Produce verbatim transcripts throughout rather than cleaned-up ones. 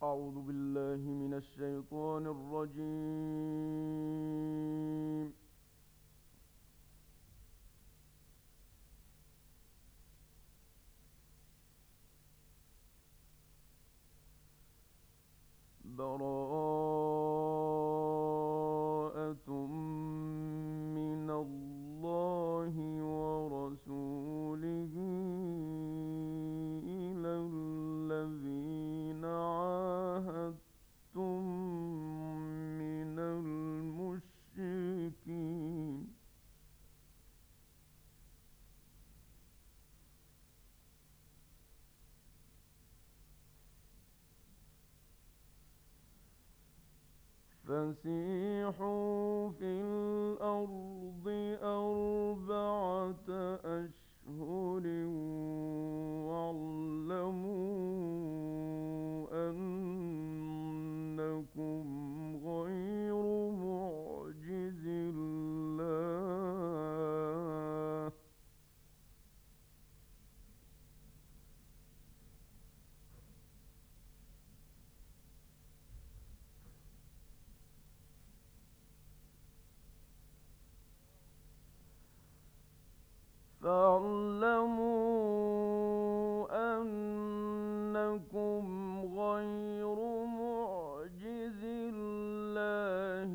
أعوذ بالله من الشيطان الرجيم. براءة من الله ورسوله إلى الذين عاهدتم من المشركين. فسيحوا في الأرض أربعة أشهر واعلموا أنكم غير معجز الله. فاعلموا أنكم غير معجز الله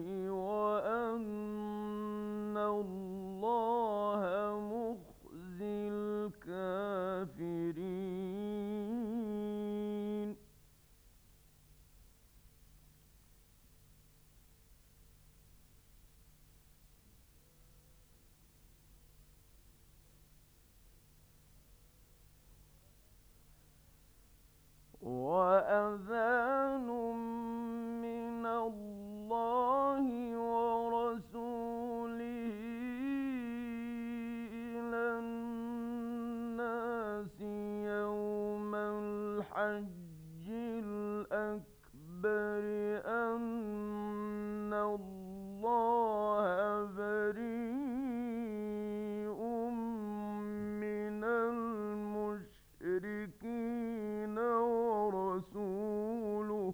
وأن الله مخزي الكافرين. وأذان من الله ورسوله إلى الناس يوم الحج الأكبر أن الله بريء من المشركين ورسوله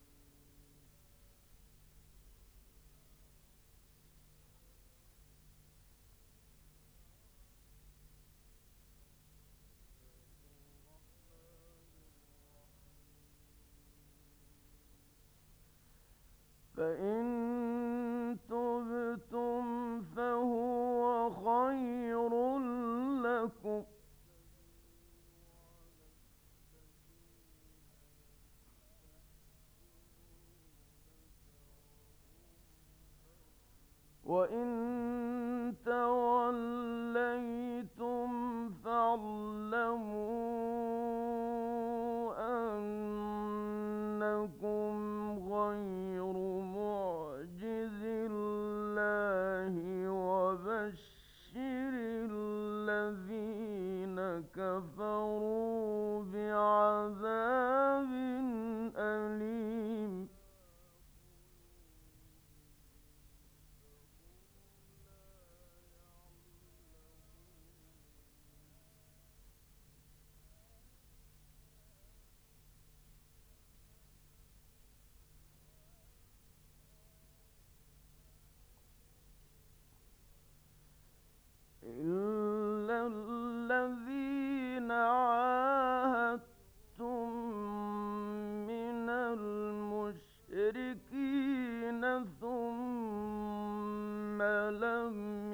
فإن تبتم فهو خير لكم وإن توليتم فاعلموا أنكم غير معجز الله وبشر الذين كفروا بعذاب أليم. إلا الذين عاهدتم من المشركين ثم لم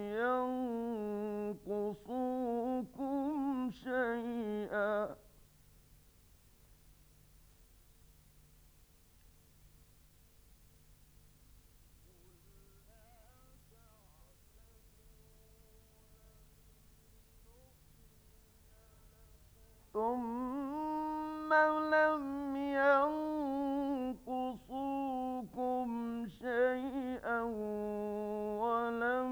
ينقصوكم شيئا ثم لم ينقصوكم شيئا ولم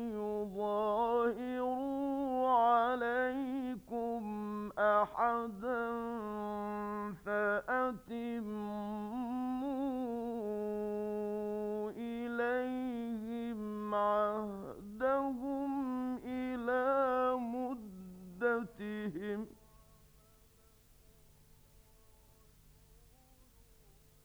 يظاهروا عليكم أحدا فأتموا إليهم عهدهم إلى مدتهم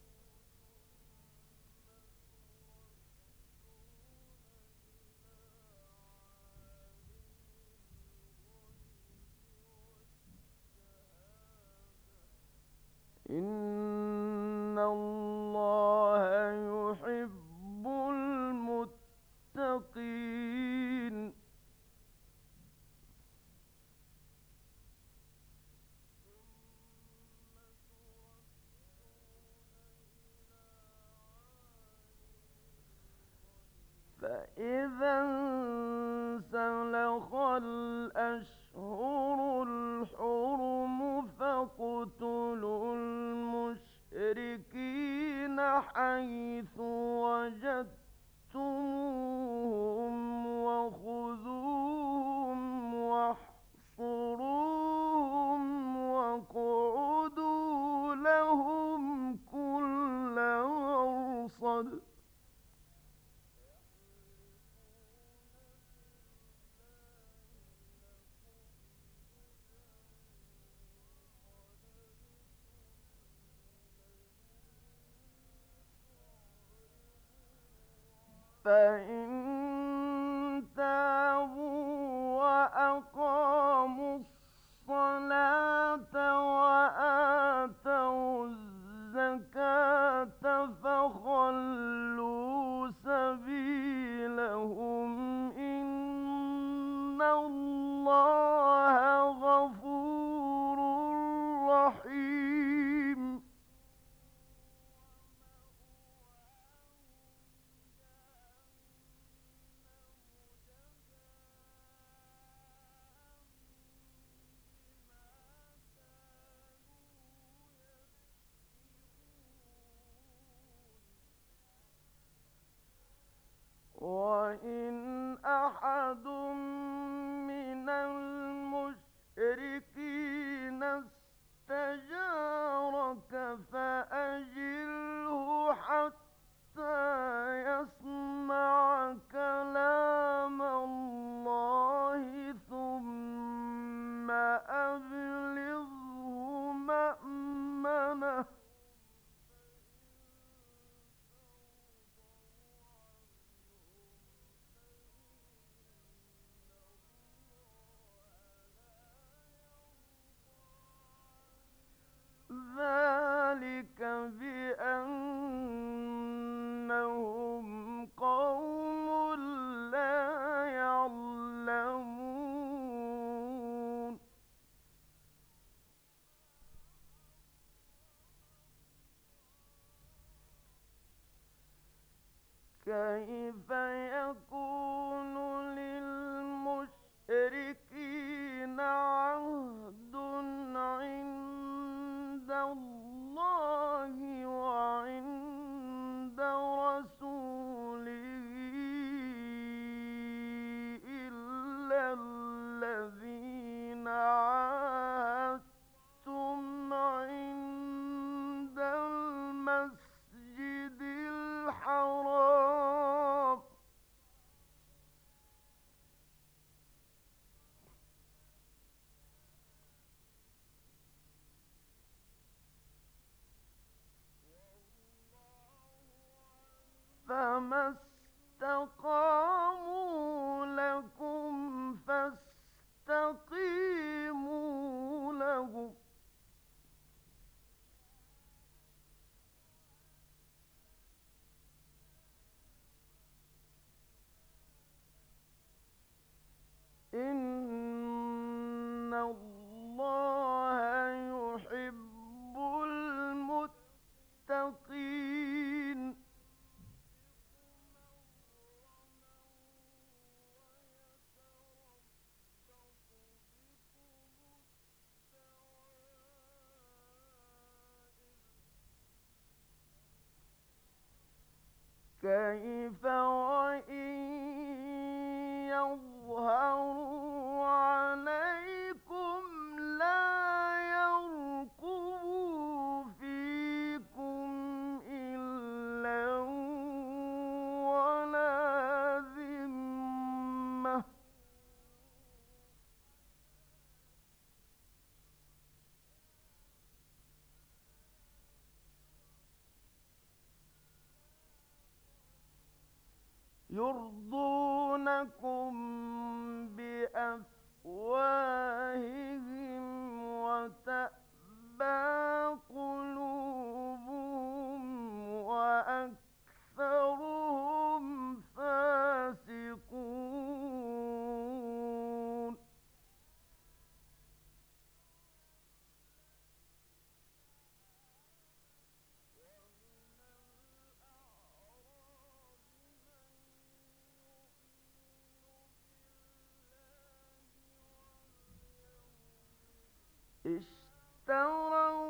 اقْتُلُوا الْمُشْرِكِينَ حَيْثُ وَجَدتُّمُوهُمْ وَخُذُوهُمْ وَاحْصُرُوهُمْ وَاقْعُدُوا لَهُمْ كُلَّ مَرْصَدٍ فَإِن تَابُوا وَأَقَامُوا الصَّلَاةَ وَآتَوُا الزَّكَاةَ فَخَلُّوا سَبِيلَهُمْ ۚ إِنَّ اللَّهَ غَفُورٌ رَّحِيمٌ. وَإِنْ أَحَدٌ مِّنَ الْمُشْرِكِينَ اسْتَجَارَكَ فَأَجِرْهُ حَتَّىٰ يَسْمَعَ كَلَامَ اللَّهِ ثُمَّ أَبْلِغْهُ مَأْمَنَهُ ۚ ذَٰلِكَ بِأَنَّهُمْ قَوْمٌ لَّا يَعْلَمُونَ. كَيْفَ يَكُونُ لِلْمُشْرِكِينَ عَهْدٌ عِندَ اللَّهِ وَعِندَ رَسُولِهِ إِلَّا الَّذِينَ عَاهَدتُّمْ عِندَ الْمَسْجِدِ الْحَرَامِ ۖ فَمَا اسْتَقَامُوا لَكُمْ فَاسْتَقِيمُوا لَهُمْ ۚ إِنَّ اللَّهَ يُحِبُّ الْمُتَّقِينَ. كَيْفَ وَإِن يَظْهَرُوا عَلَيْكُمْ لَا يَرْقُبُوا فِيكُمْ إِلًّا وَلَا ذِمَّةً ۚ يُرْضُونَكُم بِأَفْوَاهِهِمْ وَتَأْبَىٰ قُلُوبُهُمْ وَأَكْثَرُهُمْ فَاسِقُونَ. اشْتَرَوْا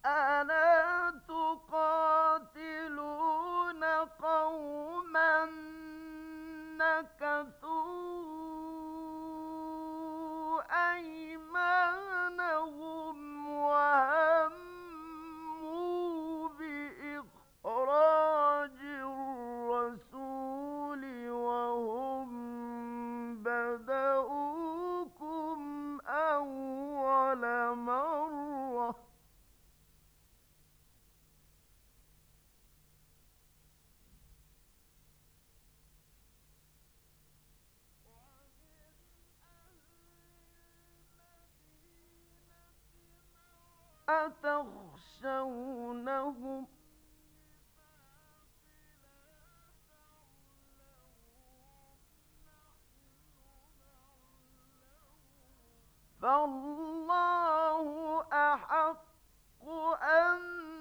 ألا تقاتلون قوما نكثوا أيمانهم وهموا بإخراج الرسول وهم بدؤوكم أول مرة أتخشونهم فالله أحق أن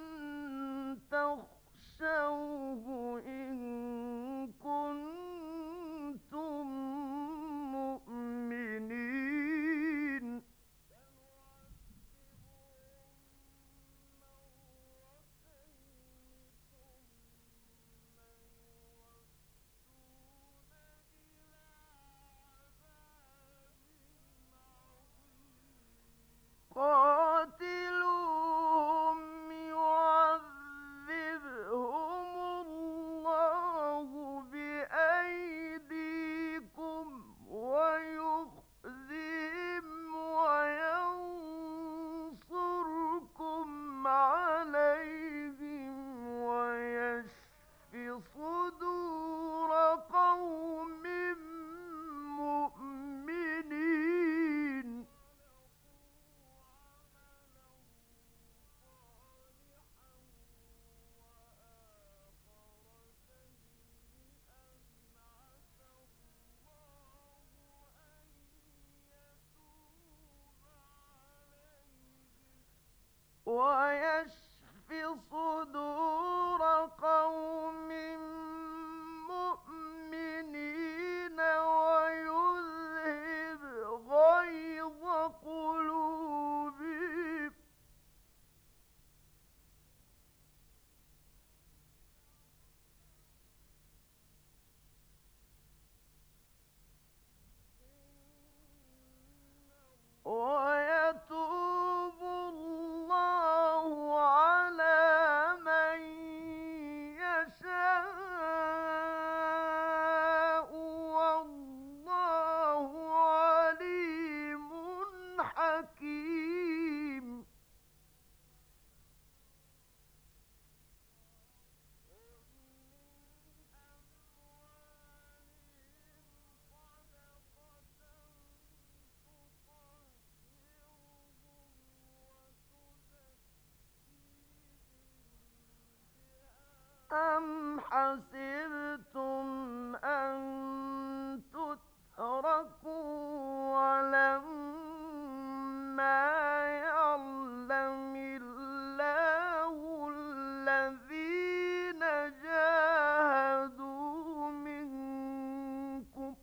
تخشوه إن كنتم مؤمنين قاتلوهم يعذبهم الله بأيديكم ويخزهم وينصركم عليهم ويشف صدور قوم مؤمنين ويشف صدور قوم مؤمنين ويذهب غيظ قلوبهم ويتوب الله على من يشاء والله عليم حكيم أم حسبتم أن تتركوا ولما يعلم الله الذين جاهدوا منكم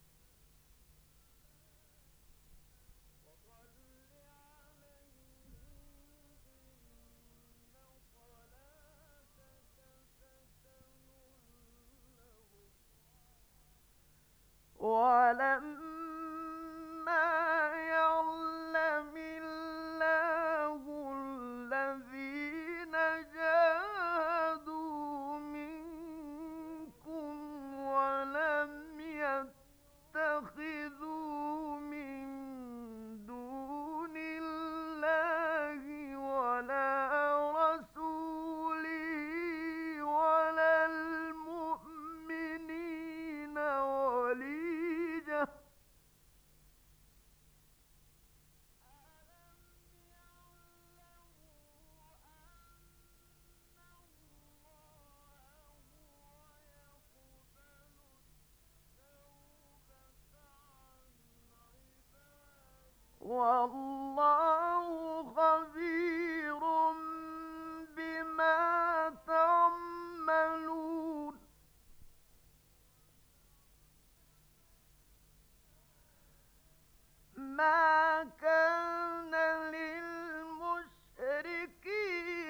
ولما يعلم الله الذين جاهدوا منكم ولم يتخذوا من دون الله ولا رسوله ولا المؤمنين وليجة والله خبير بما تعملون ما كان للمشركين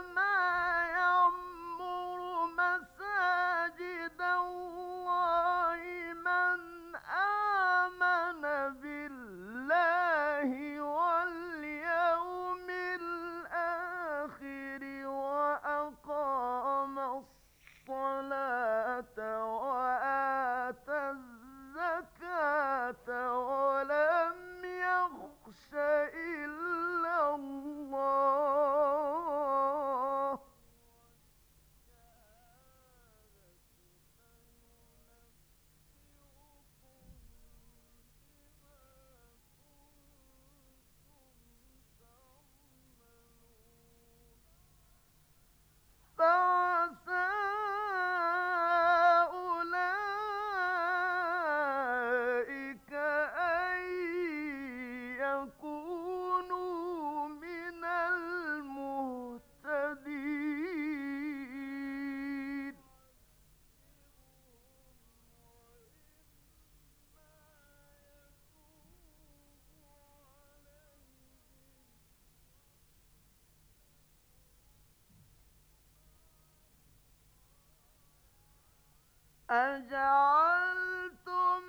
أجعلتم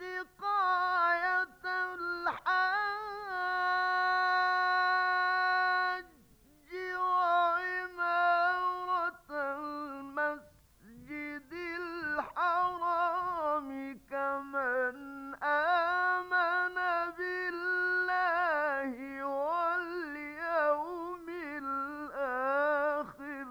سقاية الحاج وعمارة المسجد الحرام كمن آمن بالله واليوم الآخر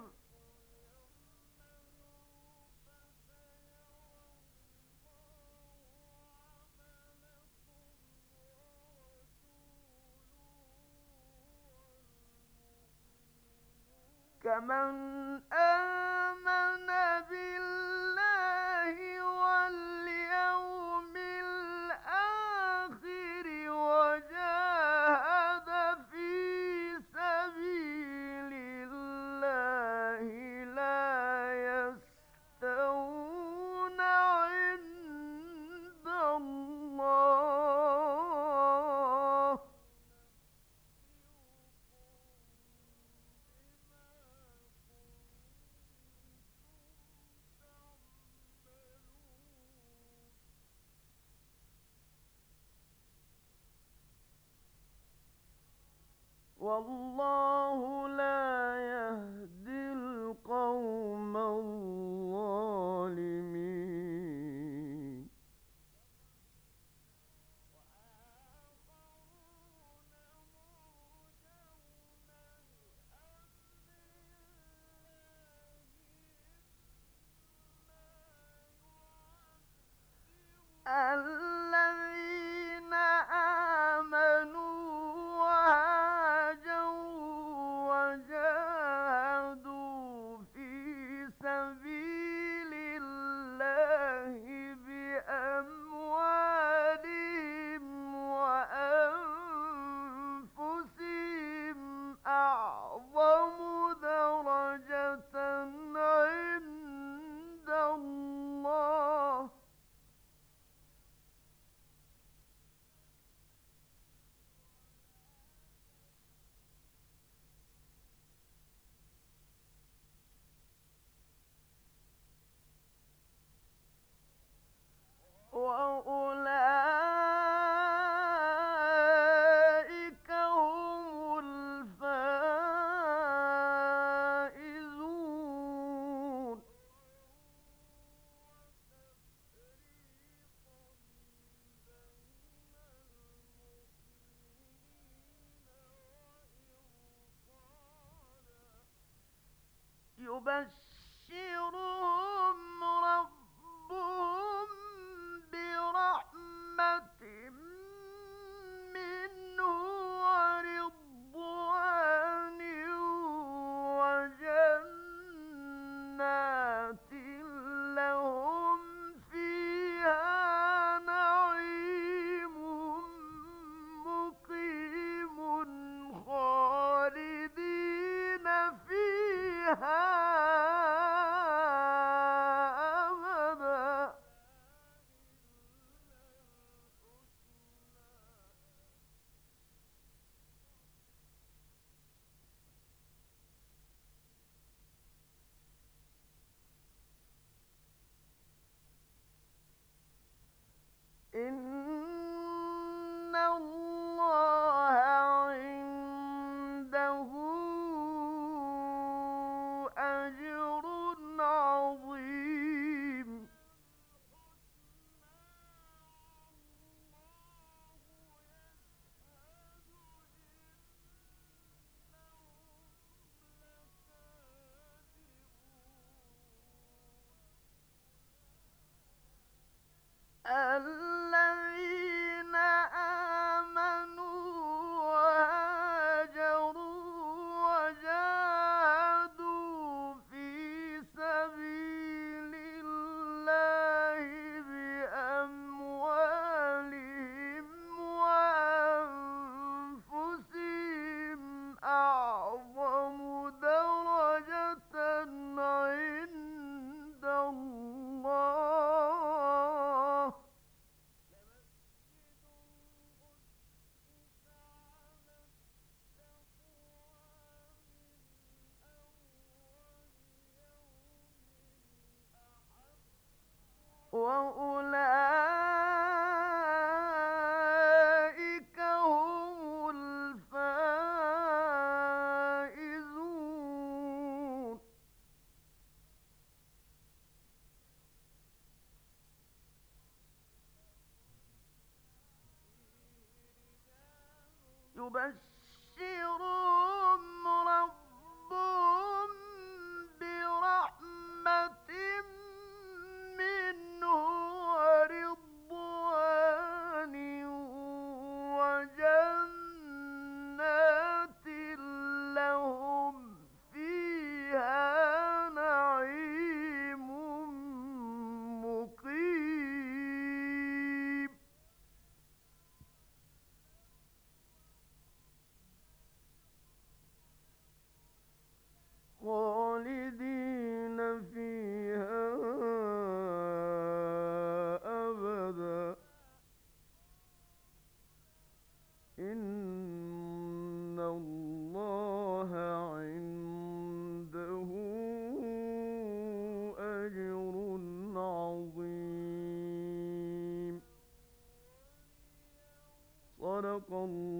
كمن آمن بالله واليوم الآخر وجاهد في سبيل الله لا يستوون عند الله والله لا يهدي القوم الظالمين الذين آمنوا وهاجروا وجاهدوا في سبيل الله بأموالهم وأنفسهم أعظم درجة عند الله وأولئك هم الفائزون يبشرهم ربهم برحمة منه ورضوان وجنات لهم فيها نعيم مقيم خالدين فيها أبدا يبشرهم ربهم برحمة منه ورضوان وجنات لهم فيها نعيم مقيم. خالدين فيها أبدا. إن الله عنده أجر عظيم. صدق الله